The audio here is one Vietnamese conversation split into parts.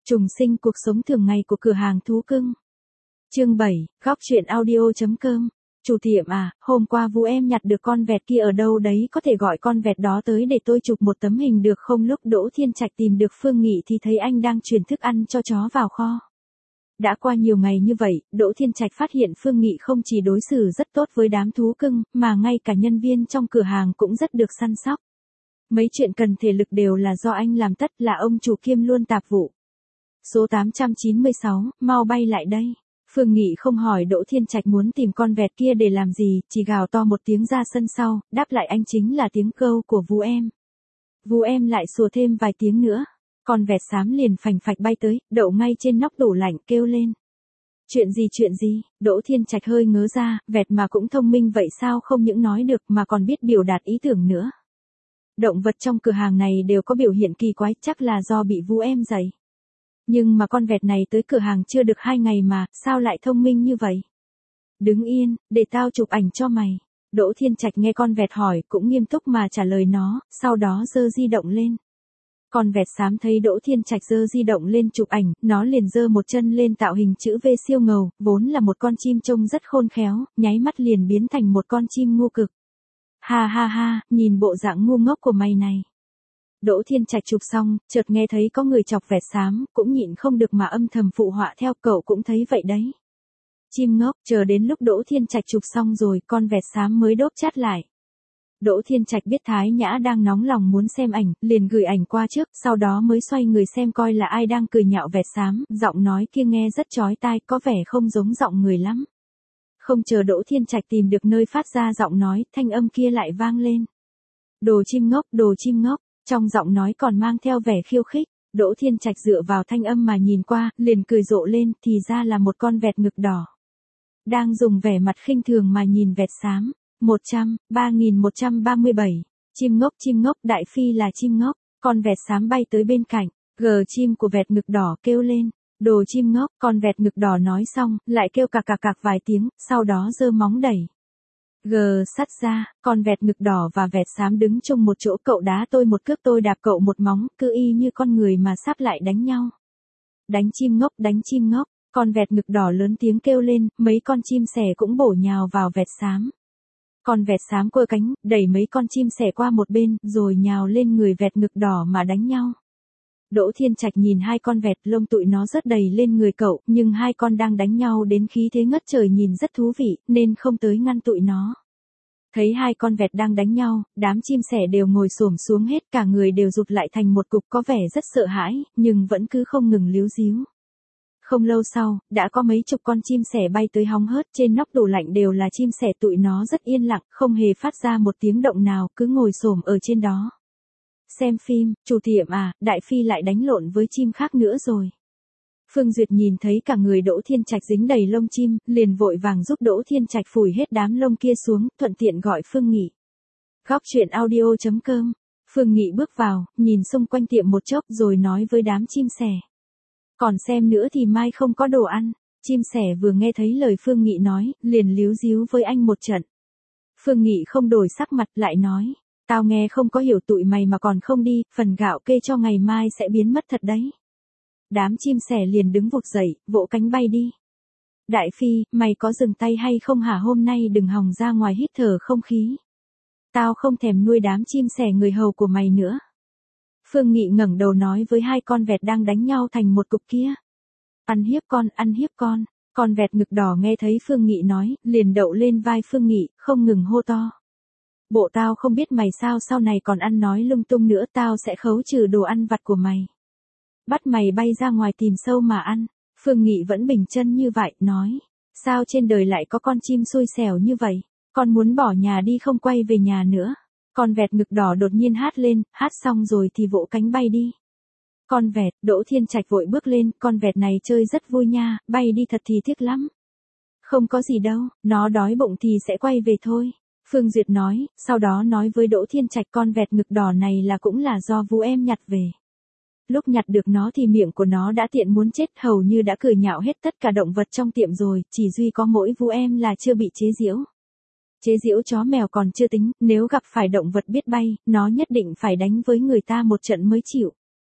Trùng sinh cuộc sống thường ngày của cửa hàng thú cưng. Chương 7, góc truyện audio.com. Chủ tiệm à, hôm qua Vũ em nhặt được con vẹt kia ở đâu đấy, có thể gọi con vẹt đó tới để tôi chụp một tấm hình được không? Lúc Đỗ Thiên Trạch tìm được Phương Nghị thì thấy anh đang chuyển thức ăn cho chó vào kho. Đã qua nhiều ngày như vậy, Đỗ Thiên Trạch phát hiện Phương Nghị không chỉ đối xử rất tốt với đám thú cưng, mà ngay cả nhân viên trong cửa hàng cũng rất được săn sóc. Mấy chuyện cần thể lực đều là do anh làm, tất là ông chủ kiêm luôn tạp vụ. Số 896, mau bay lại đây. Phương Nghị không hỏi Đỗ Thiên Trạch muốn tìm con vẹt kia để làm gì, chỉ gào to một tiếng ra sân sau, đáp lại anh chính là tiếng kêu của Vũ em. Vũ em lại sủa thêm vài tiếng nữa. Con vẹt xám liền phành phạch bay tới, đậu ngay trên nóc tủ lạnh kêu lên. Chuyện gì? Đỗ Thiên Trạch hơi ngớ ra, vẹt mà cũng thông minh vậy sao, không những nói được mà còn biết biểu đạt ý tưởng nữa. Động vật trong cửa hàng này đều có biểu hiện kỳ quái, chắc là do bị Vũ em dạy. Nhưng mà con vẹt này tới cửa hàng chưa được 2 ngày mà, sao lại thông minh như vậy? Đứng yên, để tao chụp ảnh cho mày. Đỗ Thiên Trạch nghe con vẹt hỏi, cũng nghiêm túc mà trả lời nó, sau đó giơ di động lên. Con vẹt xám thấy Đỗ Thiên Trạch giơ di động lên chụp ảnh, nó liền giơ một chân lên tạo hình chữ V siêu ngầu, vốn là một con chim trông rất khôn khéo, nháy mắt liền biến thành một con chim ngu cực. Ha, nhìn bộ dạng ngu ngốc của mày này. Đỗ Thiên Trạch chụp xong, chợt nghe thấy có người chọc vẹt xám, cũng nhịn không được mà âm thầm phụ họa theo, cậu cũng thấy vậy đấy. Chim ngốc, chờ đến lúc Đỗ Thiên Trạch chụp xong rồi, con vẹt xám mới đốp chát lại. Đỗ Thiên Trạch biết Thái Nhã đang nóng lòng muốn xem ảnh, liền gửi ảnh qua trước, sau đó mới xoay người xem coi là ai đang cười nhạo vẹt xám, giọng nói kia nghe rất chói tai, có vẻ không giống giọng người lắm. Không chờ Đỗ Thiên Trạch tìm được nơi phát ra giọng nói, thanh âm kia lại vang lên. Đồ chim ngốc, trong giọng nói còn mang theo vẻ khiêu khích. Đỗ Thiên Trạch dựa vào thanh âm mà nhìn qua, liền cười rộ lên, thì ra là một con vẹt ngực đỏ. Đang dùng vẻ mặt khinh thường mà nhìn vẹt xám. 3137. Chim ngốc, đại phi là chim ngốc. Con vẹt xám bay tới bên cạnh, gờ chim của vẹt ngực đỏ kêu lên. Đồ chim ngốc, con vẹt ngực đỏ nói xong, lại kêu cạc vài tiếng, sau đó giơ móng đẩy. Gờ sắt ra, con vẹt ngực đỏ và vẹt xám đứng chung một chỗ, cậu đá tôi một cước, tôi đạp cậu một móng, cứ y như con người mà sắp lại đánh nhau. Đánh chim ngốc, con vẹt ngực đỏ lớn tiếng kêu lên, mấy con chim sẻ cũng bổ nhào vào vẹt xám. Con vẹt xám quơ cánh, đẩy mấy con chim sẻ qua một bên, rồi nhào lên người vẹt ngực đỏ mà đánh nhau. Đỗ Thiên Trạch nhìn hai con vẹt, lông tụi nó rất đầy lên người cậu, nhưng hai con đang đánh nhau đến khí thế ngất trời nhìn rất thú vị, nên không tới ngăn tụi nó. Thấy hai con vẹt đang đánh nhau, đám chim sẻ đều ngồi xổm xuống hết, cả người đều rụt lại thành một cục, có vẻ rất sợ hãi, nhưng vẫn cứ không ngừng líu ríu. Không lâu sau, đã có mấy chục con chim sẻ bay tới hóng hớt, trên nóc tủ lạnh đều là chim sẻ, tụi nó rất yên lặng, không hề phát ra một tiếng động nào, cứ ngồi xổm ở trên đó. Xem phim, chủ tiệm à, đại phi lại đánh lộn với chim khác nữa rồi. Phương Duyệt nhìn thấy cả người Đỗ Thiên Trạch dính đầy lông chim, liền vội vàng giúp Đỗ Thiên Trạch phủi hết đám lông kia xuống, thuận tiện gọi Phương Nghị. Góc truyện audio.com. Phương Nghị bước vào, nhìn xung quanh tiệm một chốc rồi nói với đám chim sẻ. Còn xem nữa thì mai không có đồ ăn. Chim sẻ vừa nghe thấy lời Phương Nghị nói, liền líu ríu với anh một trận. Phương Nghị không đổi sắc mặt, lại nói. Tao nghe không có hiểu, tụi mày mà còn không đi, phần gạo kê cho ngày mai sẽ biến mất thật đấy. Đám chim sẻ liền đứng vụt dậy, vỗ cánh bay đi. Đại phi, mày có dừng tay hay không hả, hôm nay đừng hòng ra ngoài hít thở không khí. Tao không thèm nuôi đám chim sẻ người hầu của mày nữa. Phương Nghị ngẩng đầu nói với hai con vẹt đang đánh nhau thành một cục kia. Ăn hiếp con. Con vẹt ngực đỏ nghe thấy Phương Nghị nói, liền đậu lên vai Phương Nghị, không ngừng hô to. Bộ tao không biết mày sao sau này còn ăn nói lung tung nữa, tao sẽ khấu trừ đồ ăn vặt của mày. Bắt mày bay ra ngoài tìm sâu mà ăn. Phương Nghị vẫn bình chân như vậy, nói. Sao trên đời lại có con chim xui xẻo như vậy? Con muốn bỏ nhà đi không quay về nhà nữa. Con vẹt ngực đỏ đột nhiên hát lên, hát xong rồi thì vỗ cánh bay đi. Con vẹt, Đỗ Thiên Trạch vội bước lên, con vẹt này chơi rất vui nha, bay đi thật thì tiếc lắm. Không có gì đâu, nó đói bụng thì sẽ quay về thôi. Phương Duyệt nói, sau đó nói với Đỗ Thiên Trạch, con vẹt ngực đỏ này cũng là do Vũ em nhặt về. Lúc nhặt được nó thì miệng của nó đã tiện muốn chết, hầu như đã cười nhạo hết tất cả động vật trong tiệm rồi, chỉ duy có mỗi Vũ em là chưa bị chế giễu. Chế giễu chó mèo còn chưa tính, nếu gặp phải động vật biết bay, nó nhất định phải đánh với người ta một trận mới chịu.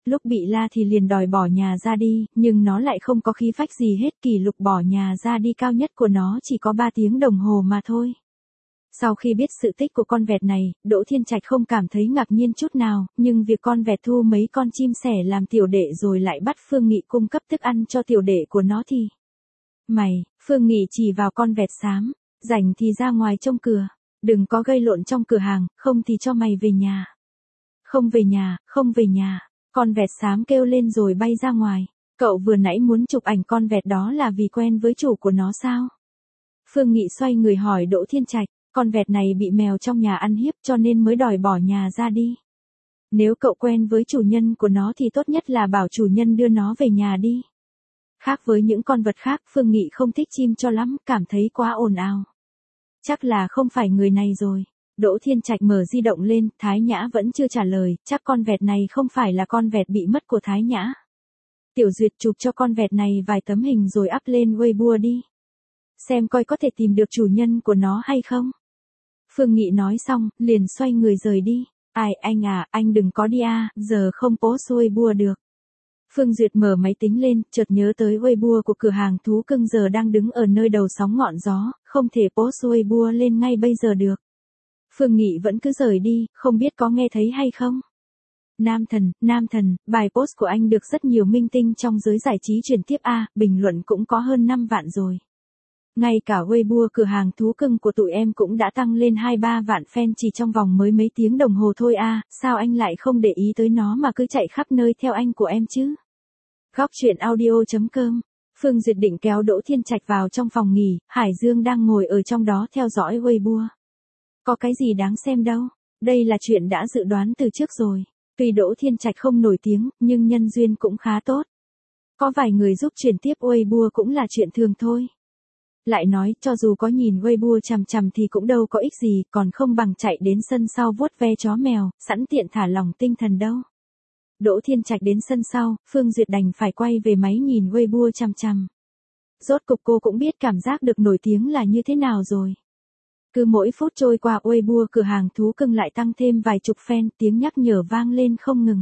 lúc bị la thì liền đòi bỏ nhà ra đi, nhưng nó lại không có khí phách gì hết, kỷ lục bỏ nhà ra đi cao nhất của nó chỉ có 3 tiếng đồng hồ mà thôi. Sau khi biết sự tích của con vẹt này, Đỗ Thiên Trạch không cảm thấy ngạc nhiên chút nào, nhưng việc con vẹt thu mấy con chim sẻ làm tiểu đệ rồi lại bắt Phương Nghị cung cấp thức ăn cho tiểu đệ của nó thì... Mày, Phương Nghị chỉ vào con vẹt xám, rảnh thì ra ngoài trông cửa, đừng có gây lộn trong cửa hàng, không thì cho mày về nhà. Không về nhà, không về nhà, con vẹt xám kêu lên rồi bay ra ngoài. Cậu vừa nãy muốn chụp ảnh con vẹt đó là vì quen với chủ của nó sao? Phương Nghị xoay người hỏi Đỗ Thiên Trạch, con vẹt này bị mèo trong nhà ăn hiếp cho nên mới đòi bỏ nhà ra đi. Nếu cậu quen với chủ nhân của nó thì tốt nhất là bảo chủ nhân đưa nó về nhà đi. Khác với những con vật khác, Phương Nghị không thích chim cho lắm, cảm thấy quá ồn ào. Chắc là không phải người này rồi. Đỗ Thiên Trạch mở di động lên, Thái Nhã vẫn chưa trả lời, chắc con vẹt này không phải là con vẹt bị mất của Thái Nhã. Tiểu Duyệt chụp cho con vẹt này vài tấm hình rồi up lên Weibo đi. Xem coi có thể tìm được chủ nhân của nó hay không. Phương Nghị nói xong, liền xoay người rời đi. Ai anh à, anh đừng có đi à, giờ không post Weibo được. Phương Duyệt mở máy tính lên, chợt nhớ tới Weibo của cửa hàng thú cưng giờ đang đứng ở nơi đầu sóng ngọn gió, không thể post Weibo lên ngay bây giờ được. Phương Nghị vẫn cứ rời đi, không biết có nghe thấy hay không. Nam thần, bài post của anh được rất nhiều minh tinh trong giới giải trí chuyển tiếp a, bình luận cũng có hơn 5 vạn rồi. Ngay cả Weibo cửa hàng thú cưng của tụi em cũng đã tăng lên 2-3 vạn fan chỉ trong vòng mới mấy tiếng đồng hồ thôi a, sao anh lại không để ý tới nó mà cứ chạy khắp nơi theo anh của em chứ? Góc truyện audio.com. Phương Duyệt định kéo Đỗ Thiên Trạch vào trong phòng nghỉ, Hải Dương đang ngồi ở trong đó theo dõi Weibo. Có cái gì đáng xem đâu, đây là chuyện đã dự đoán từ trước rồi. Tuy Đỗ Thiên Trạch không nổi tiếng, nhưng nhân duyên cũng khá tốt. Có vài người giúp chuyển tiếp Weibo cũng là chuyện thường thôi. Lại nói, cho dù có nhìn Weibo chằm chằm thì cũng đâu có ích gì, còn không bằng chạy đến sân sau vuốt ve chó mèo, sẵn tiện thả lỏng tinh thần đâu. Đỗ Thiên Trạch đến sân sau, Phương Duyệt đành phải quay về máy nhìn Weibo chằm chằm. Rốt cục cô cũng biết cảm giác được nổi tiếng là như thế nào rồi. Cứ mỗi phút trôi qua Weibo cửa hàng thú cưng lại tăng thêm vài chục fan, tiếng nhắc nhở vang lên không ngừng.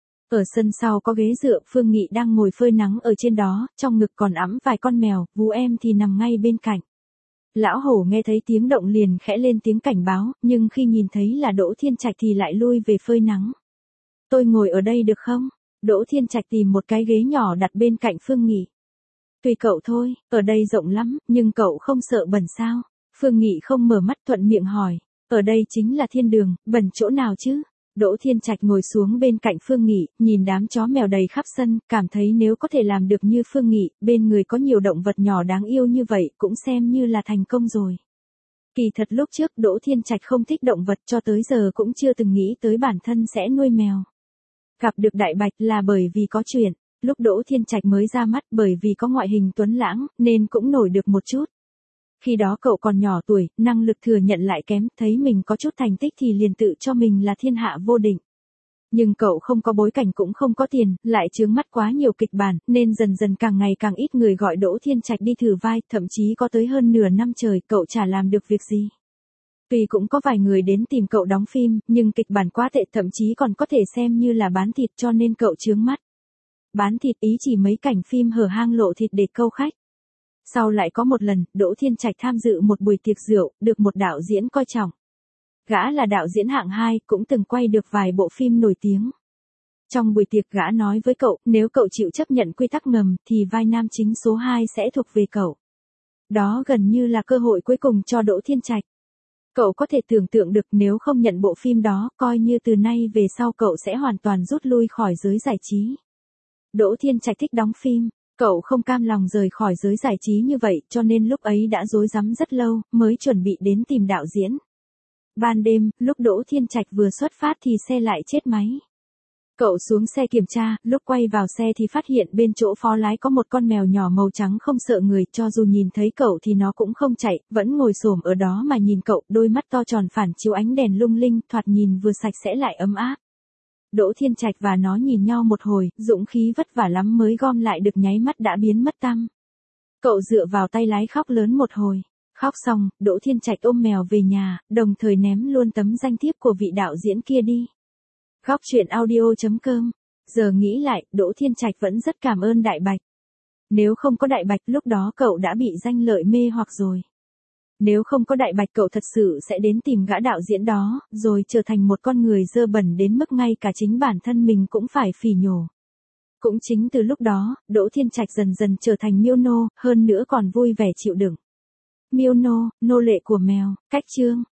Ở sân sau có ghế dựa, Phương Nghị đang ngồi phơi nắng ở trên đó, trong ngực còn ẵm vài con mèo, vú em thì nằm ngay bên cạnh. Lão hổ nghe thấy tiếng động liền khẽ lên tiếng cảnh báo, nhưng khi nhìn thấy là Đỗ Thiên Trạch thì lại lui về phơi nắng. Tôi ngồi ở đây được không? Đỗ Thiên Trạch tìm một cái ghế nhỏ đặt bên cạnh Phương Nghị. Tùy cậu thôi, ở đây rộng lắm, nhưng cậu không sợ bẩn sao? Phương Nghị không mở mắt thuận miệng hỏi. Ở đây chính là thiên đường, bẩn chỗ nào chứ? Đỗ Thiên Trạch ngồi xuống bên cạnh Phương Nghị, nhìn đám chó mèo đầy khắp sân, cảm thấy nếu có thể làm được như Phương Nghị, bên người có nhiều động vật nhỏ đáng yêu như vậy cũng xem như là thành công rồi. Kỳ thật lúc trước Đỗ Thiên Trạch không thích động vật, cho tới giờ cũng chưa từng nghĩ tới bản thân sẽ nuôi mèo. Gặp được Đại Bạch là bởi vì có chuyện, lúc Đỗ Thiên Trạch mới ra mắt bởi vì có ngoại hình tuấn lãng, nên cũng nổi được một chút. Khi đó cậu còn nhỏ tuổi, năng lực thừa nhận lại kém, thấy mình có chút thành tích thì liền tự cho mình là thiên hạ vô địch. Nhưng cậu không có bối cảnh cũng không có tiền, lại chướng mắt quá nhiều kịch bản, nên dần dần càng ngày càng ít người gọi Đỗ Thiên Trạch đi thử vai, thậm chí có tới hơn nửa năm trời cậu chả làm được việc gì. Tuy cũng có vài người đến tìm cậu đóng phim, nhưng kịch bản quá tệ, thậm chí còn có thể xem như là bán thịt, cho nên cậu chướng mắt. Bán thịt ý chỉ mấy cảnh phim hở hang lộ thịt để câu khách. Sau lại có một lần, Đỗ Thiên Trạch tham dự một buổi tiệc rượu, được một đạo diễn coi trọng. Gã là đạo diễn hạng 2, cũng từng quay được vài bộ phim nổi tiếng. Trong buổi tiệc gã nói với cậu, nếu cậu chịu chấp nhận quy tắc ngầm, thì vai nam chính số 2 sẽ thuộc về cậu. Đó gần như là cơ hội cuối cùng cho Đỗ Thiên Trạch. Cậu có thể tưởng tượng được nếu không nhận bộ phim đó, coi như từ nay về sau cậu sẽ hoàn toàn rút lui khỏi giới giải trí. Đỗ Thiên Trạch thích đóng phim. Cậu không cam lòng rời khỏi giới giải trí như vậy, cho nên lúc ấy đã rối rắm rất lâu, mới chuẩn bị đến tìm đạo diễn. Ban đêm, lúc Đỗ Thiên Trạch vừa xuất phát thì xe lại chết máy. Cậu xuống xe kiểm tra, lúc quay vào xe thì phát hiện bên chỗ phó lái có một con mèo nhỏ màu trắng không sợ người, cho dù nhìn thấy cậu thì nó cũng không chạy, vẫn ngồi xổm ở đó mà nhìn cậu, đôi mắt to tròn phản chiếu ánh đèn lung linh, thoạt nhìn vừa sạch sẽ lại ấm áp. Đỗ Thiên Trạch và nó nhìn nhau một hồi, dũng khí vất vả lắm mới gom lại được, nháy mắt đã biến mất tăm. Cậu dựa vào tay lái khóc lớn một hồi. Khóc xong, Đỗ Thiên Trạch ôm mèo về nhà, đồng thời ném luôn tấm danh thiếp của vị đạo diễn kia đi. Góc truyện audio.com Giờ nghĩ lại, Đỗ Thiên Trạch vẫn rất cảm ơn Đại Bạch. Nếu không có Đại Bạch lúc đó cậu đã bị danh lợi mê hoặc rồi. Nếu không có Đại Bạch cậu thật sự sẽ đến tìm gã đạo diễn đó, rồi trở thành một con người dơ bẩn đến mức ngay cả chính bản thân mình cũng phải phỉ nhổ. Cũng chính từ lúc đó, Đỗ Thiên Trạch dần dần trở thành miêu nô, hơn nữa còn vui vẻ chịu đựng. Miêu nô, nô lệ của mèo, cách chương.